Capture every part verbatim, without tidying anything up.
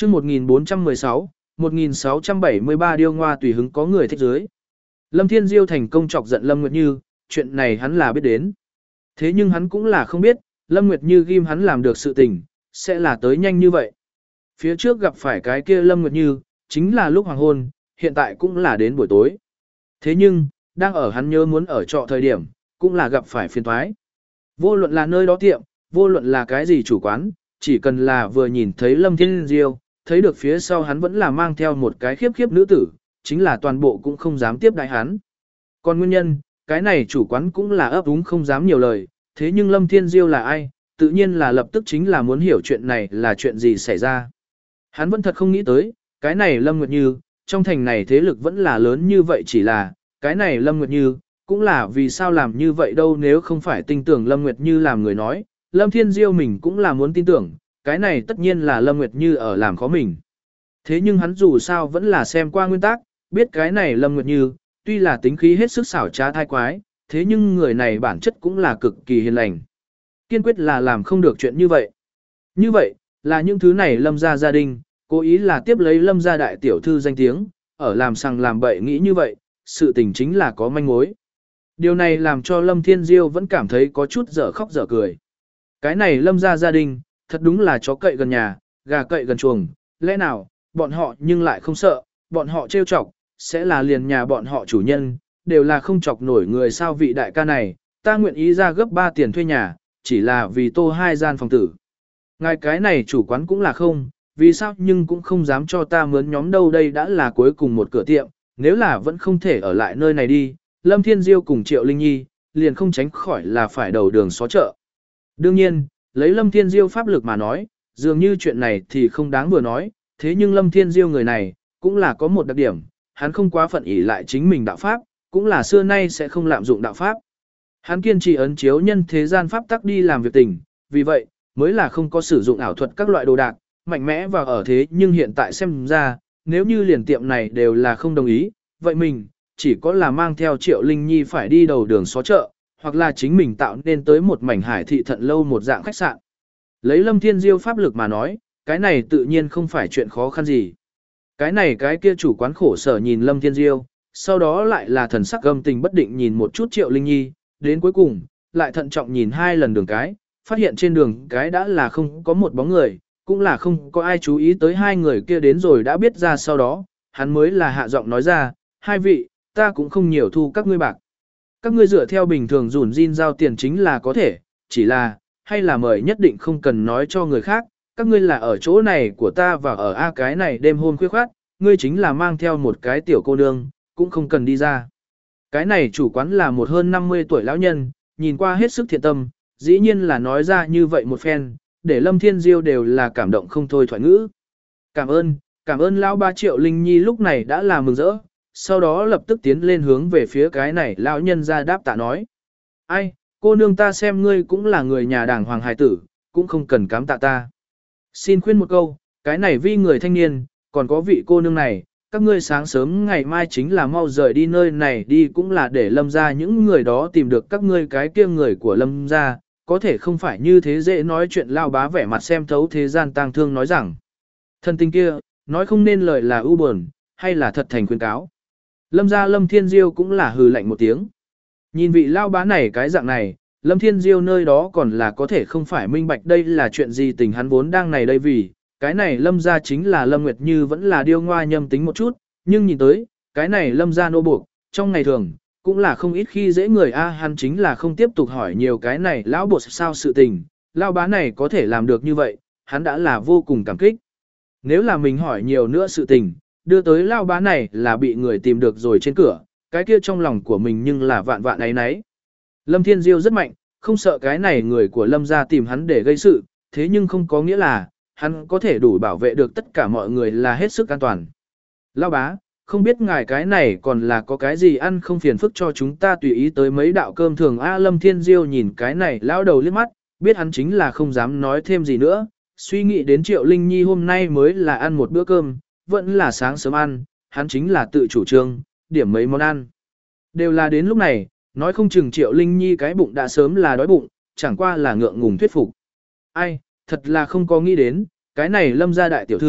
chương một nghìn bốn trăm mười sáu, một nghìn sáu trăm bảy mươi ba điêu ngoa tùy hứng có người thích dưới. Lâm Thiên Diêu thành công chọc giận Lâm Nguyệt Như, chuyện này hắn là biết đến. Thế nhưng hắn cũng là không biết, Lâm Nguyệt Như ghim hắn làm được sự tình, sẽ là tới nhanh như vậy. Phía trước gặp phải cái kia Lâm Nguyệt Như, chính là lúc hoàng hôn, hiện tại cũng là đến buổi tối. Thế nhưng, đang ở hắn nhớ muốn ở trọ thời điểm, cũng là gặp phải phiền toái. Vô luận là nơi đó tiệm, vô luận là cái gì chủ quán, chỉ cần là vừa nhìn thấy Lâm Thiên Diêu, thấy được phía sau hắn vẫn là mang theo một cái khiếp khiếp nữ tử, chính là toàn bộ cũng không dám tiếp đại hắn. Còn nguyên nhân, cái này chủ quán cũng là ấp úng không dám nhiều lời, thế nhưng Lâm Thiên Diêu là ai, tự nhiên là lập tức chính là muốn hiểu chuyện này là chuyện gì xảy ra. Hắn vẫn thật không nghĩ tới, cái này Lâm Nguyệt Như, trong thành này thế lực vẫn là lớn như vậy, chỉ là, cái này Lâm Nguyệt Như, cũng là vì sao làm như vậy đâu, nếu không phải tin tưởng Lâm Nguyệt Như làm người nói, Lâm Thiên Diêu mình cũng là muốn tin tưởng, cái này tất nhiên là Lâm Nguyệt Như ở làm khó mình. Thế nhưng hắn dù sao vẫn là xem qua nguyên tắc, biết cái này Lâm Nguyệt Như, tuy là tính khí hết sức xảo trá thai quái, thế nhưng người này bản chất cũng là cực kỳ hiền lành. Kiên quyết là làm không được chuyện như vậy. Như vậy, là những thứ này Lâm gia gia đình, cố ý là tiếp lấy Lâm gia đại tiểu thư danh tiếng, ở làm sằng làm bậy nghĩ như vậy, sự tình chính là có manh mối. Điều này làm cho Lâm Thiên Diêu vẫn cảm thấy có chút dở khóc dở cười. Cái này Lâm gia gia đình, thật đúng là chó cậy gần nhà, gà cậy gần chuồng, lẽ nào, bọn họ nhưng lại không sợ, bọn họ trêu chọc, sẽ là liền nhà bọn họ chủ nhân, đều là không chọc nổi người sao vị đại ca này, ta nguyện ý ra gấp ba tiền thuê nhà, chỉ là vì tô hai gian phòng tử. Ngài cái này chủ quán cũng là không, vì sao nhưng cũng không dám cho ta mướn nhóm đâu, đây đã là cuối cùng một cửa tiệm, nếu là vẫn không thể ở lại nơi này đi, Lâm Thiên Diêu cùng Triệu Linh Nhi, liền không tránh khỏi là phải đầu đường xó chợ. Đương nhiên, lấy Lâm Thiên Diêu pháp lực mà nói, dường như chuyện này thì không đáng vừa nói, thế nhưng Lâm Thiên Diêu người này, cũng là có một đặc điểm, hắn không quá phận ỷ lại chính mình đạo pháp, cũng là xưa nay sẽ không lạm dụng đạo pháp. Hắn kiên trì ấn chiếu nhân thế gian pháp tắc đi làm việc tình, vì vậy, mới là không có sử dụng ảo thuật các loại đồ đạc, mạnh mẽ và ở thế nhưng hiện tại xem ra, nếu như liền tiệm này đều là không đồng ý, vậy mình, chỉ có là mang theo Triệu Linh Nhi phải đi đầu đường xó chợ, hoặc là chính mình tạo nên tới một mảnh hải thị thận lâu một dạng khách sạn. Lấy Lâm Thiên Diêu pháp lực mà nói, cái này tự nhiên không phải chuyện khó khăn gì. Cái này cái kia chủ quán khổ sở nhìn Lâm Thiên Diêu, sau đó lại là thần sắc gâm tình bất định nhìn một chút Triệu Linh Nhi, đến cuối cùng, lại thận trọng nhìn hai lần đường cái, phát hiện trên đường cái đã là không có một bóng người, cũng là không có ai chú ý tới hai người kia đến rồi đã biết ra sau đó, hắn mới là hạ giọng nói ra, hai vị, ta cũng không nhiều thu các ngươi bạc. Các ngươi dựa theo bình thường rủn rin giao tiền chính là có thể, chỉ là, hay là mời nhất định không cần nói cho người khác, các ngươi là ở chỗ này của ta và ở A cái này đêm hôm khuya khoát, ngươi chính là mang theo một cái tiểu cô nương, cũng không cần đi ra. Cái này chủ quán là một hơn năm mươi tuổi lão nhân, nhìn qua hết sức thiện tâm, dĩ nhiên là nói ra như vậy một phen, để Lâm Thiên Diêu đều là cảm động không thôi thoại ngữ. Cảm ơn, cảm ơn lão ba Triệu Linh Nhi lúc này đã là mừng rỡ, sau đó lập tức tiến lên hướng về phía cái này lão nhân ra đáp tạ nói. Ai, cô nương ta xem ngươi cũng là người nhà đàng hoàng hài tử, cũng không cần cám tạ ta. Xin khuyên một câu, cái này vi người thanh niên, còn có vị cô nương này, các ngươi sáng sớm ngày mai chính là mau rời đi nơi này đi cũng là để Lâm ra những người đó tìm được các ngươi cái kia người của Lâm ra, có thể không phải như thế dễ nói chuyện lao bá vẻ mặt xem thấu thế gian tang thương nói rằng. Thân tình kia, nói không nên lời là ưu buồn, hay là thật thành khuyên cáo. Lâm ra Lâm Thiên Diêu cũng là hừ lạnh một tiếng. Nhìn vị lao bá này cái dạng này, Lâm Thiên Diêu nơi đó còn là có thể không phải minh bạch đây là chuyện gì tình hắn vốn đang này đây vì, cái này Lâm gia chính là Lâm Nguyệt Như vẫn là điêu ngoa nhâm tính một chút, nhưng nhìn tới, cái này Lâm gia nô buộc, trong ngày thường, cũng là không ít khi dễ người a hắn chính là không tiếp tục hỏi nhiều cái này lão bột sao sự tình, lao bá này có thể làm được như vậy, hắn đã là vô cùng cảm kích. Nếu là mình hỏi nhiều nữa sự tình, đưa tới lao bá này là bị người tìm được rồi trên cửa, cái kia trong lòng của mình nhưng là vạn vạn ấy nấy. Lâm Thiên Diêu rất mạnh, không sợ cái này người của Lâm gia tìm hắn để gây sự, thế nhưng không có nghĩa là, hắn có thể đủ bảo vệ được tất cả mọi người là hết sức an toàn. Lão bá, không biết ngài cái này còn là có cái gì ăn không phiền phức cho chúng ta tùy ý tới mấy đạo cơm thường A Lâm Thiên Diêu nhìn cái này lão đầu liếc mắt, biết hắn chính là không dám nói thêm gì nữa, suy nghĩ đến Triệu Linh Nhi hôm nay mới là ăn một bữa cơm, vẫn là sáng sớm ăn, hắn chính là tự chủ trương, điểm mấy món ăn. Đều là đến lúc này, nói không chừng Triệu Linh Nhi cái bụng đã sớm là đói bụng, chẳng qua là ngượng ngùng thuyết phục. Ai, thật là không có nghĩ đến, cái này Lâm gia đại tiểu thư,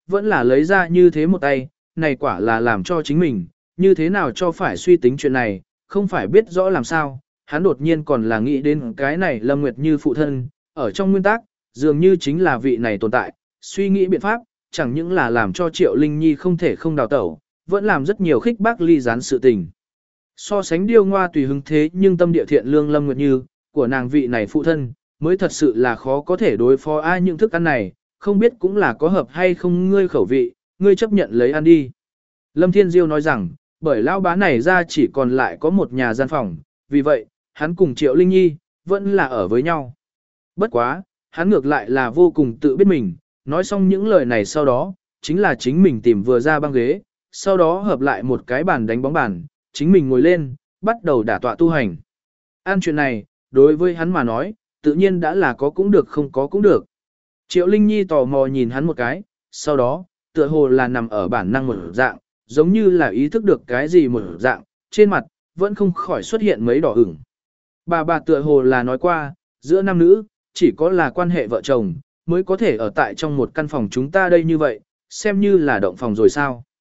vẫn là lấy ra như thế một tay, này quả là làm cho chính mình, như thế nào cho phải suy tính chuyện này, không phải biết rõ làm sao, hắn đột nhiên còn là nghĩ đến cái này Lâm Nguyệt Như phụ thân, ở trong nguyên tắc, dường như chính là vị này tồn tại, suy nghĩ biện pháp, chẳng những là làm cho Triệu Linh Nhi không thể không đào tẩu, vẫn làm rất nhiều khích bác ly gián sự tình. So sánh điêu ngoa tùy hứng thế nhưng tâm địa thiện lương Lâm Nguyệt Như, của nàng vị này phụ thân, mới thật sự là khó có thể đối phó ai những thức ăn này, không biết cũng là có hợp hay không ngươi khẩu vị, ngươi chấp nhận lấy ăn đi. Lâm Thiên Diêu nói rằng, bởi lão bá này ra chỉ còn lại có một nhà gian phòng, vì vậy, hắn cùng Triệu Linh Nhi, vẫn là ở với nhau. Bất quá, hắn ngược lại là vô cùng tự biết mình, nói xong những lời này sau đó, chính là chính mình tìm vừa ra băng ghế, sau đó hợp lại một cái bàn đánh bóng bàn, chính mình ngồi lên, bắt đầu đả tọa tu hành. Ăn chuyện này, đối với hắn mà nói, tự nhiên đã là có cũng được không có cũng được. Triệu Linh Nhi tò mò nhìn hắn một cái, sau đó, tựa hồ là nằm ở bản năng một dạng, giống như là ý thức được cái gì một dạng, trên mặt, vẫn không khỏi xuất hiện mấy đỏ ửng. Bà bà tựa hồ là nói qua, giữa nam nữ, chỉ có là quan hệ vợ chồng, mới có thể ở tại trong một căn phòng chúng ta đây như vậy, xem như là động phòng rồi sao.